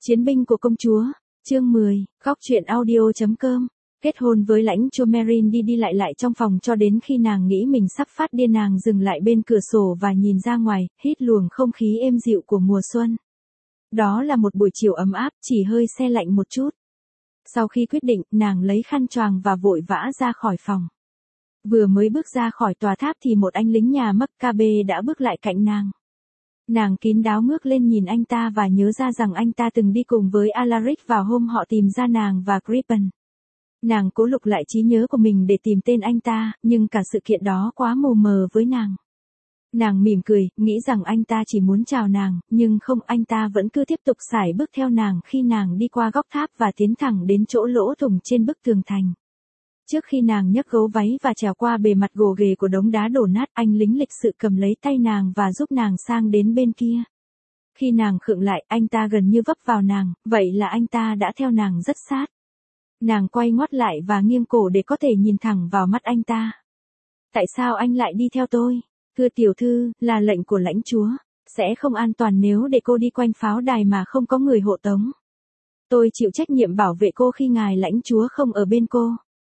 Chiến binh của công chúa, chương 10, góc truyện audio.com. Kết hôn với lãnh chúa Meereen đi lại trong phòng cho đến khi nàng nghĩ mình sắp phát điên, nàng dừng lại bên cửa sổ và nhìn ra ngoài, hít luồng không khí êm dịu của mùa xuân. Đó là một buổi chiều ấm áp, chỉ hơi se lạnh một chút. Sau khi quyết định, nàng lấy khăn choàng và vội vã ra khỏi phòng. Vừa mới bước ra khỏi tòa tháp thì một anh lính nhà Maccabe đã bước lại cạnh nàng. Nàng kín đáo ngước lên nhìn anh ta và nhớ ra rằng anh ta từng đi cùng với Alaric vào hôm họ tìm ra nàng và Crippen. Nàng cố lục lại trí nhớ của mình để tìm tên anh ta, nhưng cả sự kiện đó quá mù mờ với nàng. Nàng mỉm cười, nghĩ rằng anh ta chỉ muốn chào nàng, nhưng không, anh ta vẫn cứ tiếp tục sải bước theo nàng khi nàng đi qua góc tháp và tiến thẳng đến chỗ lỗ thủng trên bức tường thành. Trước khi nàng nhấc gấu váy và trèo qua bề mặt gồ ghề của đống đá đổ nát, anh lính lịch sự cầm lấy tay nàng và giúp nàng sang đến bên kia. Khi nàng khựng lại, anh ta gần như vấp vào nàng, vậy là anh ta đã theo nàng rất sát. Nàng quay ngoắt lại và nghiêng cổ để có thể nhìn thẳng vào mắt anh ta. Tại sao anh lại đi theo tôi? Thưa tiểu thư, là lệnh của lãnh chúa. Sẽ không an toàn nếu để cô đi quanh pháo đài mà không có người hộ tống. Tôi chịu trách nhiệm bảo vệ cô khi ngài lãnh chúa không ở bên cô.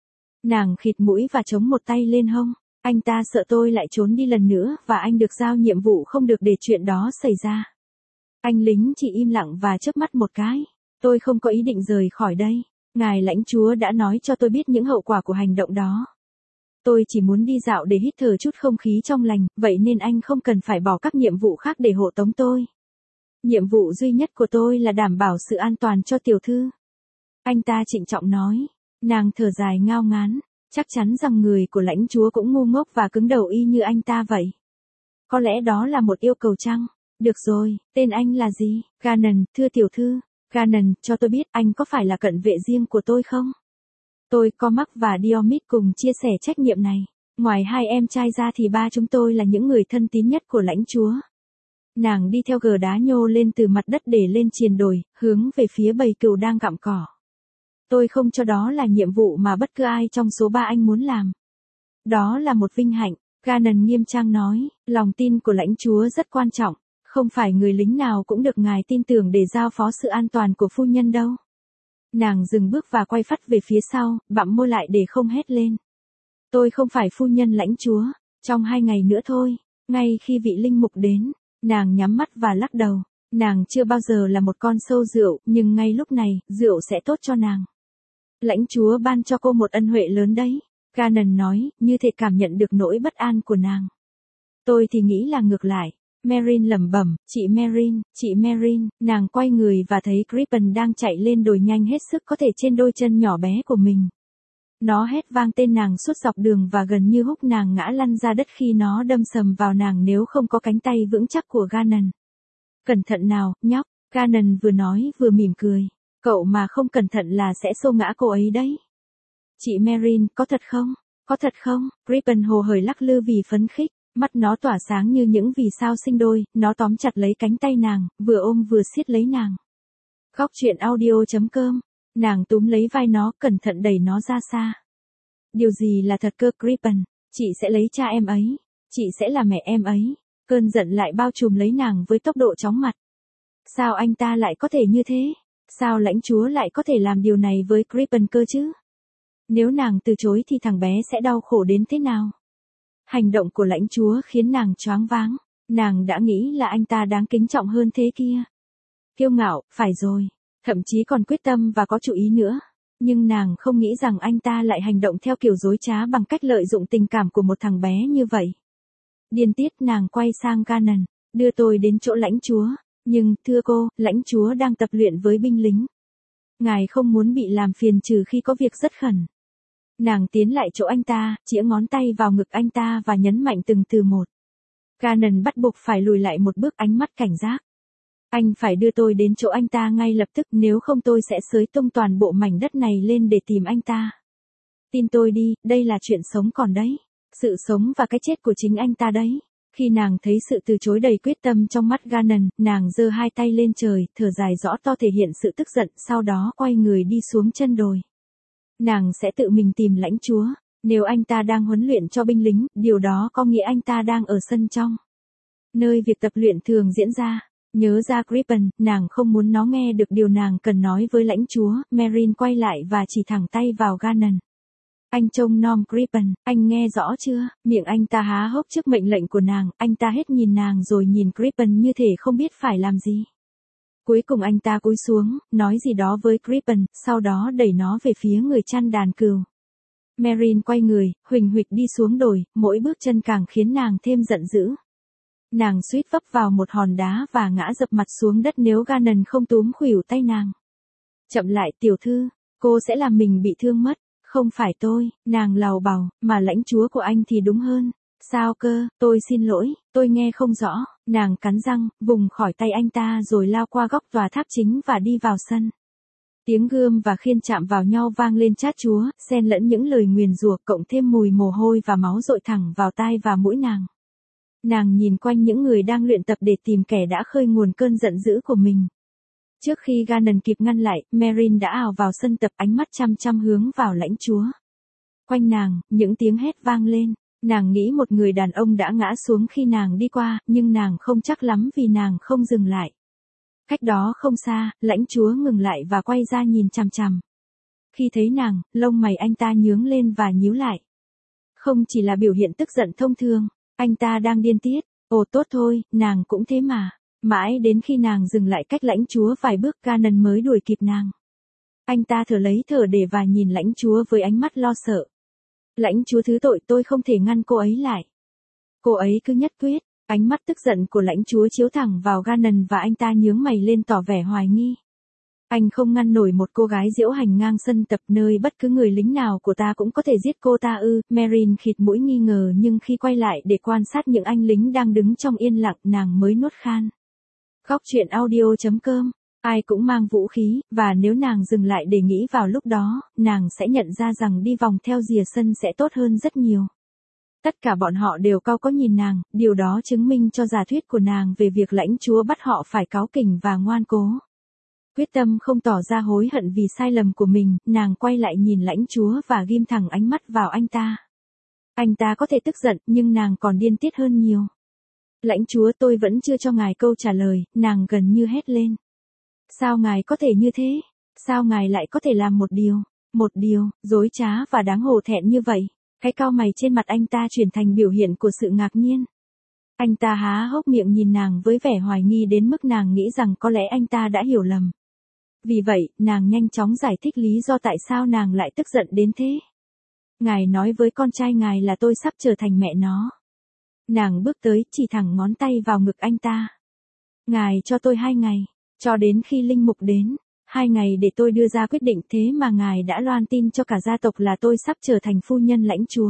Nàng khịt mũi và chống một tay lên hông. Anh ta sợ tôi lại trốn đi lần nữa và anh được giao nhiệm vụ không được để chuyện đó xảy ra. Anh lính chỉ im lặng và chớp mắt một cái. Tôi không có ý định rời khỏi đây. Ngài lãnh chúa đã nói cho tôi biết những hậu quả của hành động đó. Tôi chỉ muốn đi dạo để hít thở chút không khí trong lành, vậy nên anh không cần phải bỏ các nhiệm vụ khác để hộ tống tôi. Nhiệm vụ duy nhất của tôi là đảm bảo sự an toàn cho tiểu thư. Anh ta trịnh trọng nói. Nàng thở dài ngao ngán, chắc chắn rằng người của lãnh chúa cũng ngu ngốc và cứng đầu y như anh ta vậy. Có lẽ đó là một yêu cầu chăng? Được rồi, tên anh là gì? Gannon, thưa tiểu thư. Gannon, cho tôi biết anh có phải là cận vệ riêng của tôi không? Tôi, Cormac và Diomid cùng chia sẻ trách nhiệm này. Ngoài hai em trai ra thì ba chúng tôi là những người thân tín nhất của lãnh chúa. Nàng đi theo gờ đá nhô lên từ mặt đất để lên triền đồi, hướng về phía bầy cừu đang gặm cỏ. Tôi không cho đó là nhiệm vụ mà bất cứ ai trong số ba anh muốn làm. Đó là một vinh hạnh, Gannon nghiêm trang nói, lòng tin của lãnh chúa rất quan trọng, không phải người lính nào cũng được ngài tin tưởng để giao phó sự an toàn của phu nhân đâu. Nàng dừng bước và quay phắt về phía sau, bặm môi lại để không hét lên. Tôi không phải phu nhân lãnh chúa, trong 2 ngày nữa thôi, ngay khi vị linh mục đến, nàng nhắm mắt và lắc đầu. Nàng chưa bao giờ là một con sâu rượu, nhưng ngay lúc này, rượu sẽ tốt cho nàng. Lãnh chúa ban cho cô một ân huệ lớn đấy, Gannon nói, như thể cảm nhận được nỗi bất an của nàng. Tôi thì nghĩ là ngược lại. Meereen lẩm bẩm, chị Meereen, nàng quay người và thấy Crippen đang chạy lên đồi nhanh hết sức có thể trên đôi chân nhỏ bé của mình. Nó hét vang tên nàng suốt dọc đường và gần như húc nàng ngã lăn ra đất khi nó đâm sầm vào nàng nếu không có cánh tay vững chắc của Gannon. Cẩn thận nào, nhóc, Gannon vừa nói vừa mỉm cười. Cậu mà không cẩn thận là sẽ xô ngã cô ấy đấy. Chị Meereen, có thật không? Có thật không? Crippen hồ hởi lắc lư vì phấn khích. Mắt nó tỏa sáng như những vì sao sinh đôi, nó tóm chặt lấy cánh tay nàng, vừa ôm vừa siết lấy nàng. Góc truyện audio.com. Nàng túm lấy vai nó, cẩn thận đẩy nó ra xa. Điều gì là thật cơ, Crippen? Chị sẽ lấy cha em ấy. Chị sẽ là mẹ em ấy. Cơn giận lại bao trùm lấy nàng với tốc độ chóng mặt. Sao anh ta lại có thể như thế? Sao lãnh chúa lại có thể làm điều này với Crippen cơ chứ? Nếu nàng từ chối thì thằng bé sẽ đau khổ đến thế nào? Hành động của lãnh chúa khiến nàng choáng váng. Nàng đã nghĩ là anh ta đáng kính trọng hơn thế kia. Kiêu ngạo, phải rồi. Thậm chí còn quyết tâm và có chủ ý nữa. Nhưng nàng không nghĩ rằng anh ta lại hành động theo kiểu dối trá bằng cách lợi dụng tình cảm của một thằng bé như vậy. Điên tiết, nàng quay sang Gannon. Đưa tôi đến chỗ lãnh chúa. Nhưng, thưa cô, lãnh chúa đang tập luyện với binh lính. Ngài không muốn bị làm phiền trừ khi có việc rất khẩn. Nàng tiến lại chỗ anh ta, chĩa ngón tay vào ngực anh ta và nhấn mạnh từng từ một. Gannon bắt buộc phải lùi lại một bước, ánh mắt cảnh giác. Anh phải đưa tôi đến chỗ anh ta ngay lập tức, nếu không tôi sẽ xới tung toàn bộ mảnh đất này lên để tìm anh ta. Tin tôi đi, đây là chuyện sống còn đấy. Sự sống và cái chết của chính anh ta đấy. Khi nàng thấy sự từ chối đầy quyết tâm trong mắt Gannon, nàng giơ hai tay lên trời, thở dài rõ to thể hiện sự tức giận, sau đó quay người đi xuống chân đồi. Nàng sẽ tự mình tìm lãnh chúa. Nếu anh ta đang huấn luyện cho binh lính, điều đó có nghĩa anh ta đang ở sân trong. Nơi việc tập luyện thường diễn ra. Nhớ ra Crippen, nàng không muốn nó nghe được điều nàng cần nói với lãnh chúa, Merin quay lại và chỉ thẳng tay vào Gannon. Anh trông nom Crippen, anh nghe rõ chưa? Miệng anh ta há hốc trước mệnh lệnh của nàng, anh ta hết nhìn nàng rồi nhìn Crippen như thể không biết phải làm gì. Cuối cùng anh ta cúi xuống, nói gì đó với Crippen, sau đó đẩy nó về phía người chăn đàn cừu. Merin quay người, huỳnh huỵch đi xuống đồi, mỗi bước chân càng khiến nàng thêm giận dữ. Nàng suýt vấp vào một hòn đá và ngã dập mặt xuống đất nếu Gannon không túm khuỷu tay nàng. Chậm lại tiểu thư, cô sẽ làm mình bị thương mất, không phải tôi, nàng lào bào, mà lãnh chúa của anh thì đúng hơn. Sao cơ, tôi xin lỗi, tôi nghe không rõ, nàng cắn răng, vùng khỏi tay anh ta rồi lao qua góc tòa tháp chính và đi vào sân. Tiếng gươm và khiên chạm vào nhau vang lên chát chúa, xen lẫn những lời nguyền rủa cộng thêm mùi mồ hôi và máu dội thẳng vào tai và mũi nàng. Nàng nhìn quanh những người đang luyện tập để tìm kẻ đã khơi nguồn cơn giận dữ của mình. Trước khi Gannon kịp ngăn lại, Merin đã ào vào sân tập ánh mắt chăm chăm hướng vào lãnh chúa. Quanh nàng, những tiếng hét vang lên. Nàng nghĩ một người đàn ông đã ngã xuống khi nàng đi qua, nhưng nàng không chắc lắm vì nàng không dừng lại. Cách đó không xa, lãnh chúa ngừng lại và quay ra nhìn chằm chằm. Khi thấy nàng, lông mày anh ta nhướng lên và nhíu lại. Không chỉ là biểu hiện tức giận thông thường, anh ta đang điên tiết. Ồ tốt thôi, nàng cũng thế mà. Mãi đến khi nàng dừng lại cách lãnh chúa vài bước, Gannon mới đuổi kịp nàng. Anh ta thở lấy thở để và nhìn lãnh chúa với ánh mắt lo sợ. Lãnh chúa thứ tội, tôi không thể ngăn cô ấy lại. Cô ấy cứ nhất quyết. Ánh mắt tức giận của lãnh chúa chiếu thẳng vào Gannon và anh ta nhướng mày lên tỏ vẻ hoài nghi. Anh không ngăn nổi một cô gái diễu hành ngang sân tập nơi bất cứ người lính nào của ta cũng có thể giết cô ta ư. Merin khịt mũi nghi ngờ nhưng khi quay lại để quan sát những anh lính đang đứng trong yên lặng nàng mới nuốt khan. Góc truyện audio.com. Ai cũng mang vũ khí, và nếu nàng dừng lại để nghĩ vào lúc đó, nàng sẽ nhận ra rằng đi vòng theo rìa sân sẽ tốt hơn rất nhiều. Tất cả bọn họ đều cau có nhìn nàng, điều đó chứng minh cho giả thuyết của nàng về việc lãnh chúa bắt họ phải cáu kỉnh và ngoan cố. Quyết tâm không tỏ ra hối hận vì sai lầm của mình, nàng quay lại nhìn lãnh chúa và ghim thẳng ánh mắt vào anh ta. Anh ta có thể tức giận, nhưng nàng còn điên tiết hơn nhiều. Lãnh chúa, tôi vẫn chưa cho ngài câu trả lời, nàng gần như hét lên. Sao ngài có thể như thế? Sao ngài lại có thể làm một điều, dối trá và đáng hổ thẹn như vậy? Cái cau mày trên mặt anh ta chuyển thành biểu hiện của sự ngạc nhiên. Anh ta há hốc miệng nhìn nàng với vẻ hoài nghi đến mức nàng nghĩ rằng có lẽ anh ta đã hiểu lầm. Vì vậy, nàng nhanh chóng giải thích lý do tại sao nàng lại tức giận đến thế. Ngài nói với con trai ngài là tôi sắp trở thành mẹ nó. Nàng bước tới, chỉ thẳng ngón tay vào ngực anh ta. Ngài cho tôi 2 ngày, cho đến khi linh mục đến. 2 ngày để tôi đưa ra quyết định, thế mà ngài đã loan tin cho cả gia tộc là tôi sắp trở thành phu nhân lãnh chúa.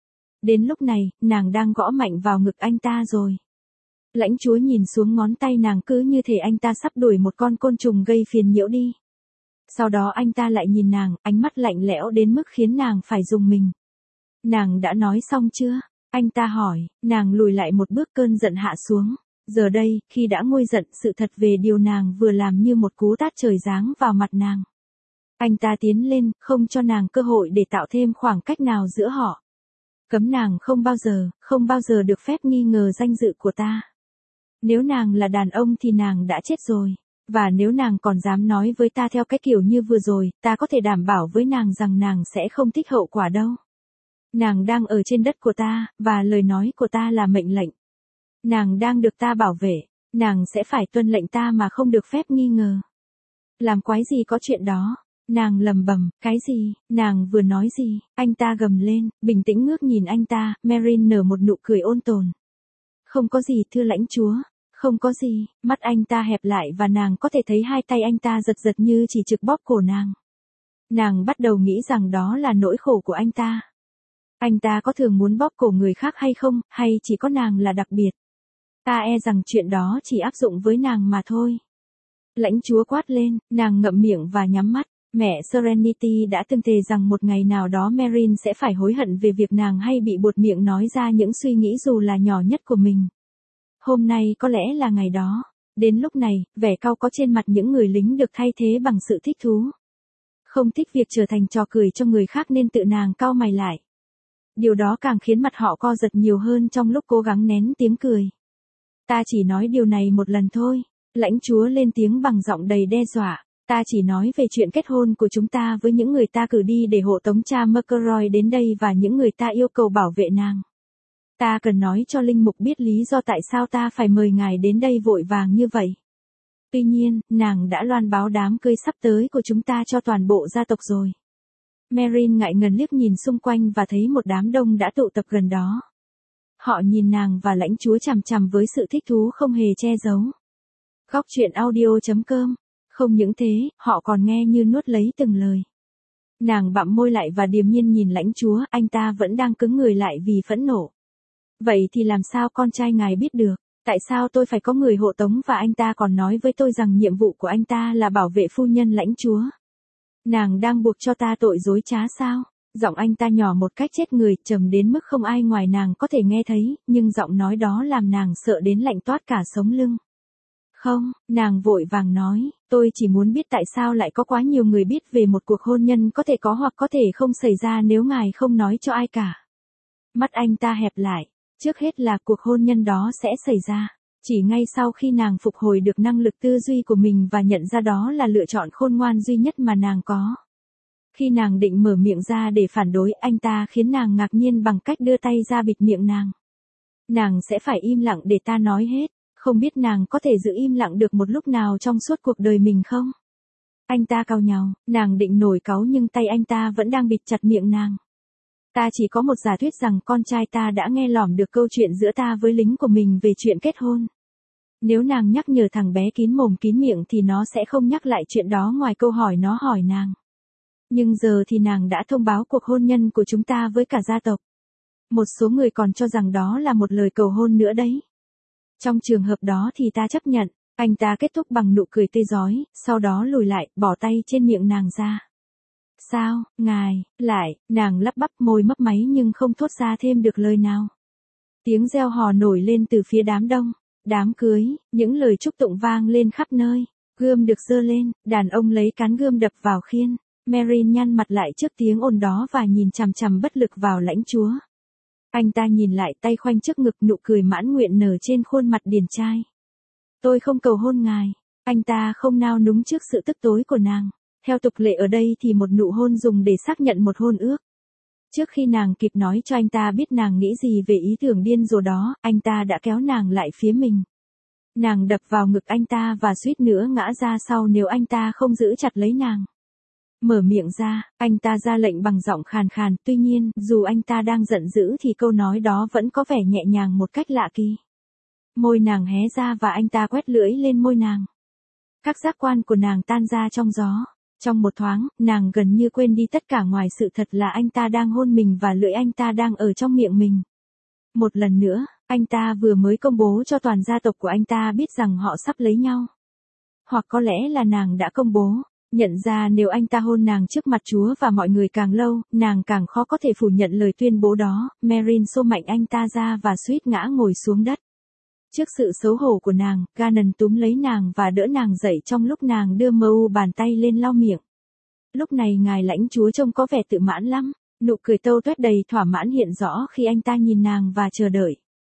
Đến lúc này, nàng đang gõ mạnh vào ngực anh ta rồi. Lãnh chúa nhìn xuống ngón tay nàng cứ như thể anh ta sắp đuổi một con côn trùng gây phiền nhiễu đi. Sau đó anh ta lại nhìn nàng, ánh mắt lạnh lẽo đến mức khiến nàng phải rùng mình. Nàng đã nói xong chưa? Anh ta hỏi, nàng lùi lại một bước, cơn giận hạ xuống. Giờ đây, khi đã nguôi giận, sự thật về điều nàng vừa làm như một cú tát trời giáng vào mặt nàng. Anh ta tiến lên, không cho nàng cơ hội để tạo thêm khoảng cách nào giữa họ. Cấm nàng không bao giờ được phép nghi ngờ danh dự của ta. Nếu nàng là đàn ông thì nàng đã chết rồi. Và nếu nàng còn dám nói với ta theo cái kiểu như vừa rồi, ta có thể đảm bảo với nàng rằng nàng sẽ không thích hậu quả đâu. Nàng đang ở trên đất của ta, và lời nói của ta là mệnh lệnh. Nàng đang được ta bảo vệ, nàng sẽ phải tuân lệnh ta mà không được phép nghi ngờ. Làm quái gì có chuyện đó? Nàng lầm bầm, cái gì? Nàng vừa nói gì? Anh ta gầm lên, bình tĩnh ngước nhìn anh ta, Merin nở một nụ cười ôn tồn. Không có gì thưa lãnh chúa, không có gì. Mắt anh ta hẹp lại và nàng có thể thấy 2 tay anh ta giật giật như chỉ trực bóp cổ nàng. Nàng bắt đầu nghĩ rằng đó là nỗi khổ của anh ta. Anh ta có thường muốn bóp cổ người khác hay không, hay chỉ có nàng là đặc biệt? Ta e rằng chuyện đó chỉ áp dụng với nàng mà thôi. Lãnh chúa quát lên, nàng ngậm miệng và nhắm mắt. Mẹ Serenity đã từng thề rằng một ngày nào đó Merin sẽ phải hối hận về việc nàng hay bị buột miệng nói ra những suy nghĩ dù là nhỏ nhất của mình. Hôm nay có lẽ là ngày đó. Đến lúc này, vẻ cau có trên mặt những người lính được thay thế bằng sự thích thú. Không thích việc trở thành trò cười cho người khác nên tự nàng cau mày lại. Điều đó càng khiến mặt họ co giật nhiều hơn trong lúc cố gắng nén tiếng cười. Ta chỉ nói điều này một lần thôi. Lãnh chúa lên tiếng bằng giọng đầy đe dọa. Ta chỉ nói về chuyện kết hôn của chúng ta với những người ta cử đi để hộ tống cha McElroy đến đây và những người ta yêu cầu bảo vệ nàng. Ta cần nói cho linh mục biết lý do tại sao ta phải mời ngài đến đây vội vàng như vậy. Tuy nhiên, nàng đã loan báo đám cưới sắp tới của chúng ta cho toàn bộ gia tộc rồi. Marin ngại ngần liếc nhìn xung quanh và thấy một đám đông đã tụ tập gần đó. Họ nhìn nàng và lãnh chúa chằm chằm với sự thích thú không hề che giấu. Góc truyện audio.com. Không những thế, họ còn nghe như nuốt lấy từng lời. Nàng bặm môi lại và điềm nhiên nhìn lãnh chúa, anh ta vẫn đang cứng người lại vì phẫn nộ. Vậy thì làm sao con trai ngài biết được? Tại sao tôi phải có người hộ tống và anh ta còn nói với tôi rằng nhiệm vụ của anh ta là bảo vệ phu nhân lãnh chúa? Nàng đang buộc cho ta tội dối trá sao? Giọng anh ta nhỏ một cách chết người, trầm đến mức không ai ngoài nàng có thể nghe thấy, nhưng giọng nói đó làm nàng sợ đến lạnh toát cả sống lưng. Không, nàng vội vàng nói, tôi chỉ muốn biết tại sao lại có quá nhiều người biết về một cuộc hôn nhân có thể có hoặc có thể không xảy ra nếu ngài không nói cho ai cả. Mắt anh ta hẹp lại, trước hết là cuộc hôn nhân đó sẽ xảy ra. Chỉ ngay sau khi nàng phục hồi được năng lực tư duy của mình và nhận ra đó là lựa chọn khôn ngoan duy nhất mà nàng có. Khi nàng định mở miệng ra để phản đối, anh ta khiến nàng ngạc nhiên bằng cách đưa tay ra bịt miệng nàng. Nàng sẽ phải im lặng để ta nói hết. Không biết nàng có thể giữ im lặng được một lúc nào trong suốt cuộc đời mình không? Anh ta cau nhàu, nàng định nổi cáu nhưng tay anh ta vẫn đang bịt chặt miệng nàng. Ta chỉ có một giả thuyết rằng con trai ta đã nghe lỏm được câu chuyện giữa ta với lính của mình về chuyện kết hôn. Nếu nàng nhắc nhở thằng bé kín mồm kín miệng thì nó sẽ không nhắc lại chuyện đó ngoài câu hỏi nó hỏi nàng. Nhưng giờ thì nàng đã thông báo cuộc hôn nhân của chúng ta với cả gia tộc. Một số người còn cho rằng đó là một lời cầu hôn nữa đấy. Trong trường hợp đó thì ta chấp nhận. Anh ta kết thúc bằng nụ cười tươi rói, sau đó lùi lại, bỏ tay trên miệng nàng ra. Sao, ngài, lại, nàng lắp bắp môi mấp máy nhưng không thốt ra thêm được lời nào. Tiếng reo hò nổi lên từ phía đám đông. Đám cưới, những lời chúc tụng vang lên khắp nơi. Gươm được giơ lên, đàn ông lấy cán gươm đập vào khiên. Marin nhăn mặt lại trước tiếng ồn đó và nhìn chằm chằm bất lực vào lãnh chúa. Anh ta nhìn lại, tay khoanh trước ngực, nụ cười mãn nguyện nở trên khuôn mặt điển trai. Tôi không cầu hôn ngài. Anh ta không nao núng trước sự tức tối của nàng. Theo tục lệ ở đây thì một nụ hôn dùng để xác nhận một hôn ước. Trước khi nàng kịp nói cho anh ta biết nàng nghĩ gì về ý tưởng điên rồ đó, anh ta đã kéo nàng lại phía mình. Nàng đập vào ngực anh ta và suýt nữa ngã ra sau nếu anh ta không giữ chặt lấy nàng. Mở miệng ra, anh ta ra lệnh bằng giọng khàn khàn, tuy nhiên, dù anh ta đang giận dữ thì câu nói đó vẫn có vẻ nhẹ nhàng một cách lạ kỳ. Môi nàng hé ra và anh ta quét lưỡi lên môi nàng. Các giác quan của nàng tan ra trong gió. Trong một thoáng, nàng gần như quên đi tất cả ngoài sự thật là anh ta đang hôn mình và lưỡi anh ta đang ở trong miệng mình. Một lần nữa, anh ta vừa mới công bố cho toàn gia tộc của anh ta biết rằng họ sắp lấy nhau. Hoặc có lẽ là nàng đã công bố. Nhận ra nếu anh ta hôn nàng trước mặt Chúa và mọi người càng lâu, nàng càng khó có thể phủ nhận lời tuyên bố đó. Marin xô mạnh anh ta ra và suýt ngã ngồi xuống đất. Trước sự xấu hổ của nàng, Gannon túm lấy nàng và đỡ nàng dậy trong lúc nàng đưa bàn tay lên lau miệng. Lúc này ngài lãnh chúa trông có vẻ tự mãn lắm, nụ cười tâu tuét đầy thỏa mãn hiện rõ khi anh ta nhìn nàng và chờ đợi.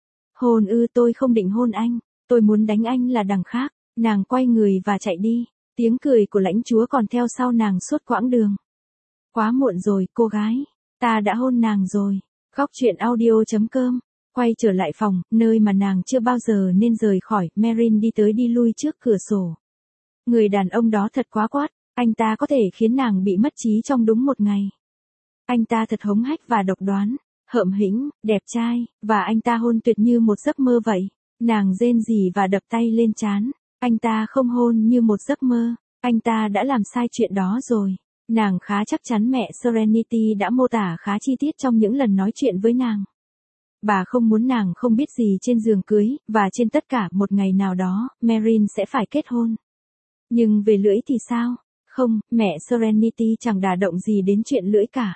Hôn ư, tôi không định hôn anh, tôi muốn đánh anh là đằng khác. Nàng quay người và chạy đi. Tiếng cười của lãnh chúa còn theo sau nàng suốt quãng đường. Quá muộn rồi, cô gái. Ta đã hôn nàng rồi. Góc truyện audio.com. Quay trở lại phòng, nơi mà nàng chưa bao giờ nên rời khỏi, Marin đi tới đi lui trước cửa sổ. Người đàn ông đó thật quá quát, anh ta có thể khiến nàng bị mất trí trong đúng một ngày. Anh ta thật hống hách và độc đoán, hợm hĩnh, đẹp trai, và anh ta hôn tuyệt như một giấc mơ vậy. Nàng rên rỉ và đập tay lên trán. Anh ta không hôn như một giấc mơ, anh ta đã làm sai chuyện đó rồi. Nàng khá chắc chắn mẹ Serenity đã mô tả khá chi tiết trong những lần nói chuyện với nàng. Bà không muốn nàng không biết gì trên giường cưới, và trên tất cả một ngày nào đó, Marin sẽ phải kết hôn. Nhưng về lưỡi thì sao? Không, mẹ Serenity chẳng đả động gì đến chuyện lưỡi cả.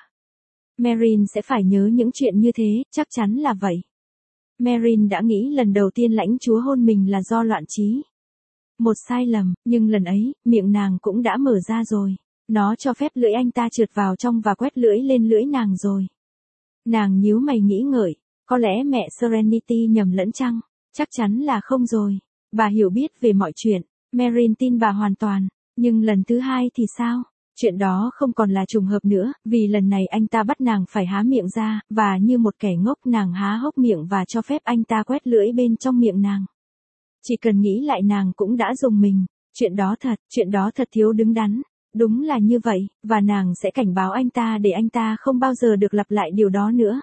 Marin sẽ phải nhớ những chuyện như thế, chắc chắn là vậy. Marin đã nghĩ lần đầu tiên lãnh chúa hôn mình là do loạn trí. Một sai lầm, nhưng lần ấy, miệng nàng cũng đã mở ra rồi. Nó cho phép lưỡi anh ta trượt vào trong và quét lưỡi lên lưỡi nàng rồi. Nàng nhíu mày nghĩ ngợi, có lẽ mẹ Serenity nhầm lẫn chăng? Chắc chắn là không rồi. Bà hiểu biết về mọi chuyện, Merin tin bà hoàn toàn. Nhưng lần thứ hai thì sao? Chuyện đó không còn là trùng hợp nữa, vì lần này anh ta bắt nàng phải há miệng ra, và như một kẻ ngốc nàng há hốc miệng và cho phép anh ta quét lưỡi bên trong miệng nàng. Chỉ cần nghĩ lại nàng cũng đã rùng mình. Chuyện đó thật thiếu đứng đắn. Đúng là như vậy, và nàng sẽ cảnh báo anh ta để anh ta không bao giờ được lặp lại điều đó nữa.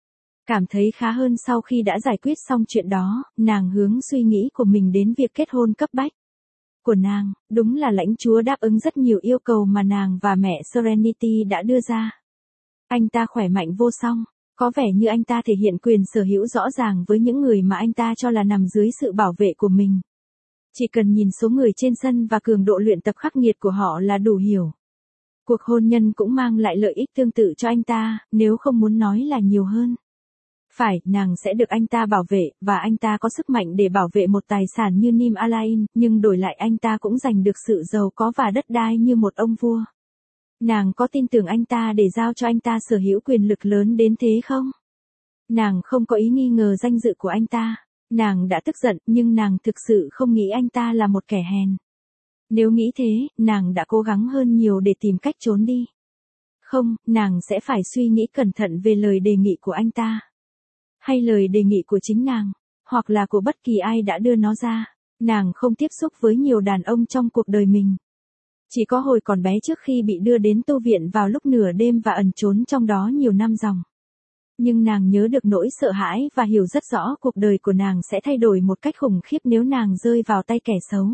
Cảm thấy khá hơn sau khi đã giải quyết xong chuyện đó, nàng hướng suy nghĩ của mình đến việc kết hôn cấp bách của nàng. Đúng là lãnh chúa đáp ứng rất nhiều yêu cầu mà nàng và mẹ Serenity đã đưa ra. Anh ta khỏe mạnh vô song, có vẻ như anh ta thể hiện quyền sở hữu rõ ràng với những người mà anh ta cho là nằm dưới sự bảo vệ của mình. Chỉ cần nhìn số người trên sân và cường độ luyện tập khắc nghiệt của họ là đủ hiểu. Cuộc hôn nhân cũng mang lại lợi ích tương tự cho anh ta, nếu không muốn nói là nhiều hơn. Phải, nàng sẽ được anh ta bảo vệ, và anh ta có sức mạnh để bảo vệ một tài sản như Nim Alain, nhưng đổi lại anh ta cũng giành được sự giàu có và đất đai như một ông vua. Nàng có tin tưởng anh ta để giao cho anh ta sở hữu quyền lực lớn đến thế không? Nàng không có ý nghi ngờ danh dự của anh ta. Nàng đã tức giận, nhưng nàng thực sự không nghĩ anh ta là một kẻ hèn. Nếu nghĩ thế, nàng đã cố gắng hơn nhiều để tìm cách trốn đi. Không, nàng sẽ phải suy nghĩ cẩn thận về lời đề nghị của anh ta. Hay lời đề nghị của chính nàng, hoặc là của bất kỳ ai đã đưa nó ra. Nàng không tiếp xúc với nhiều đàn ông trong cuộc đời mình. Chỉ có hồi còn bé trước khi bị đưa đến tu viện vào lúc nửa đêm và ẩn trốn trong đó nhiều năm dòng. Nhưng nàng nhớ được nỗi sợ hãi và hiểu rất rõ cuộc đời của nàng sẽ thay đổi một cách khủng khiếp nếu nàng rơi vào tay kẻ xấu.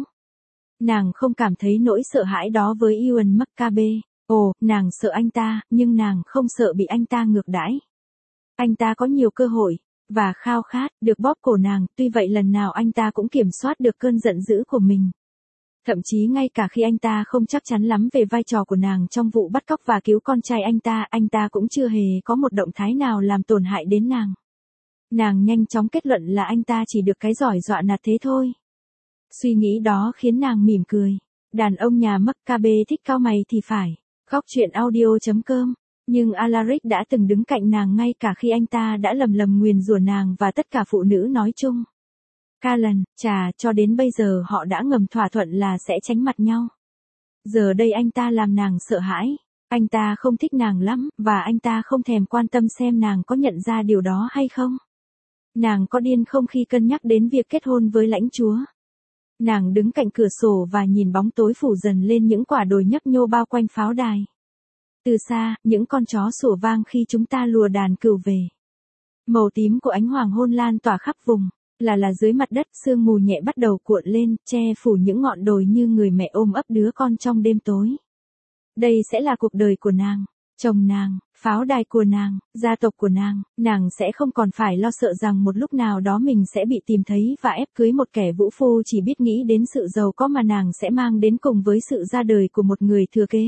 Nàng không cảm thấy nỗi sợ hãi đó với Ewan McCabe. Ồ, nàng sợ anh ta, nhưng nàng không sợ bị anh ta ngược đãi. Anh ta có nhiều cơ hội, và khao khát, được bóp cổ nàng, tuy vậy lần nào anh ta cũng kiểm soát được cơn giận dữ của mình. Thậm chí ngay cả khi anh ta không chắc chắn lắm về vai trò của nàng trong vụ bắt cóc và cứu con trai anh ta cũng chưa hề có một động thái nào làm tổn hại đến nàng. Nàng nhanh chóng kết luận là anh ta chỉ được cái giỏi dọa nạt thế thôi. Suy nghĩ đó khiến nàng mỉm cười. Đàn ông nhà McCabe thích cao mày thì phải. Góc truyện audio.com. Nhưng Alaric đã từng đứng cạnh nàng ngay cả khi anh ta đã lầm lầm nguyền rủa nàng và tất cả phụ nữ nói chung. Callan, cho đến bây giờ họ đã ngầm thỏa thuận là sẽ tránh mặt nhau. Giờ đây anh ta làm nàng sợ hãi. Anh ta không thích nàng lắm, và anh ta không thèm quan tâm xem nàng có nhận ra điều đó hay không. Nàng có điên không khi cân nhắc đến việc kết hôn với lãnh chúa. Nàng đứng cạnh cửa sổ và nhìn bóng tối phủ dần lên những quả đồi nhấp nhô bao quanh pháo đài. Từ xa, những con chó sủa vang khi chúng ta lùa đàn cừu về. Màu tím của ánh hoàng hôn lan tỏa khắp vùng. Là dưới mặt đất, sương mù nhẹ bắt đầu cuộn lên, che phủ những ngọn đồi như người mẹ ôm ấp đứa con trong đêm tối. Đây sẽ là cuộc đời của nàng, chồng nàng, pháo đài của nàng, gia tộc của nàng sẽ không còn phải lo sợ rằng một lúc nào đó mình sẽ bị tìm thấy và ép cưới một kẻ vũ phu chỉ biết nghĩ đến sự giàu có mà nàng sẽ mang đến cùng với sự ra đời của một người thừa kế.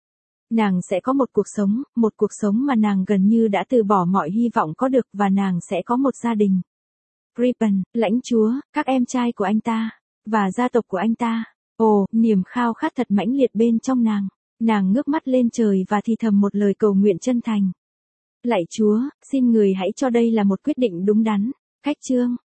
Nàng sẽ có một cuộc sống mà nàng gần như đã từ bỏ mọi hy vọng có được, và nàng sẽ có một gia đình. Ripon, lãnh chúa, các em trai của anh ta, và gia tộc của anh ta. Ồ, niềm khao khát thật mãnh liệt bên trong nàng. Nàng ngước mắt lên trời và thì thầm một lời cầu nguyện chân thành. Lạy Chúa, xin người hãy cho đây là một quyết định đúng đắn. Cách chương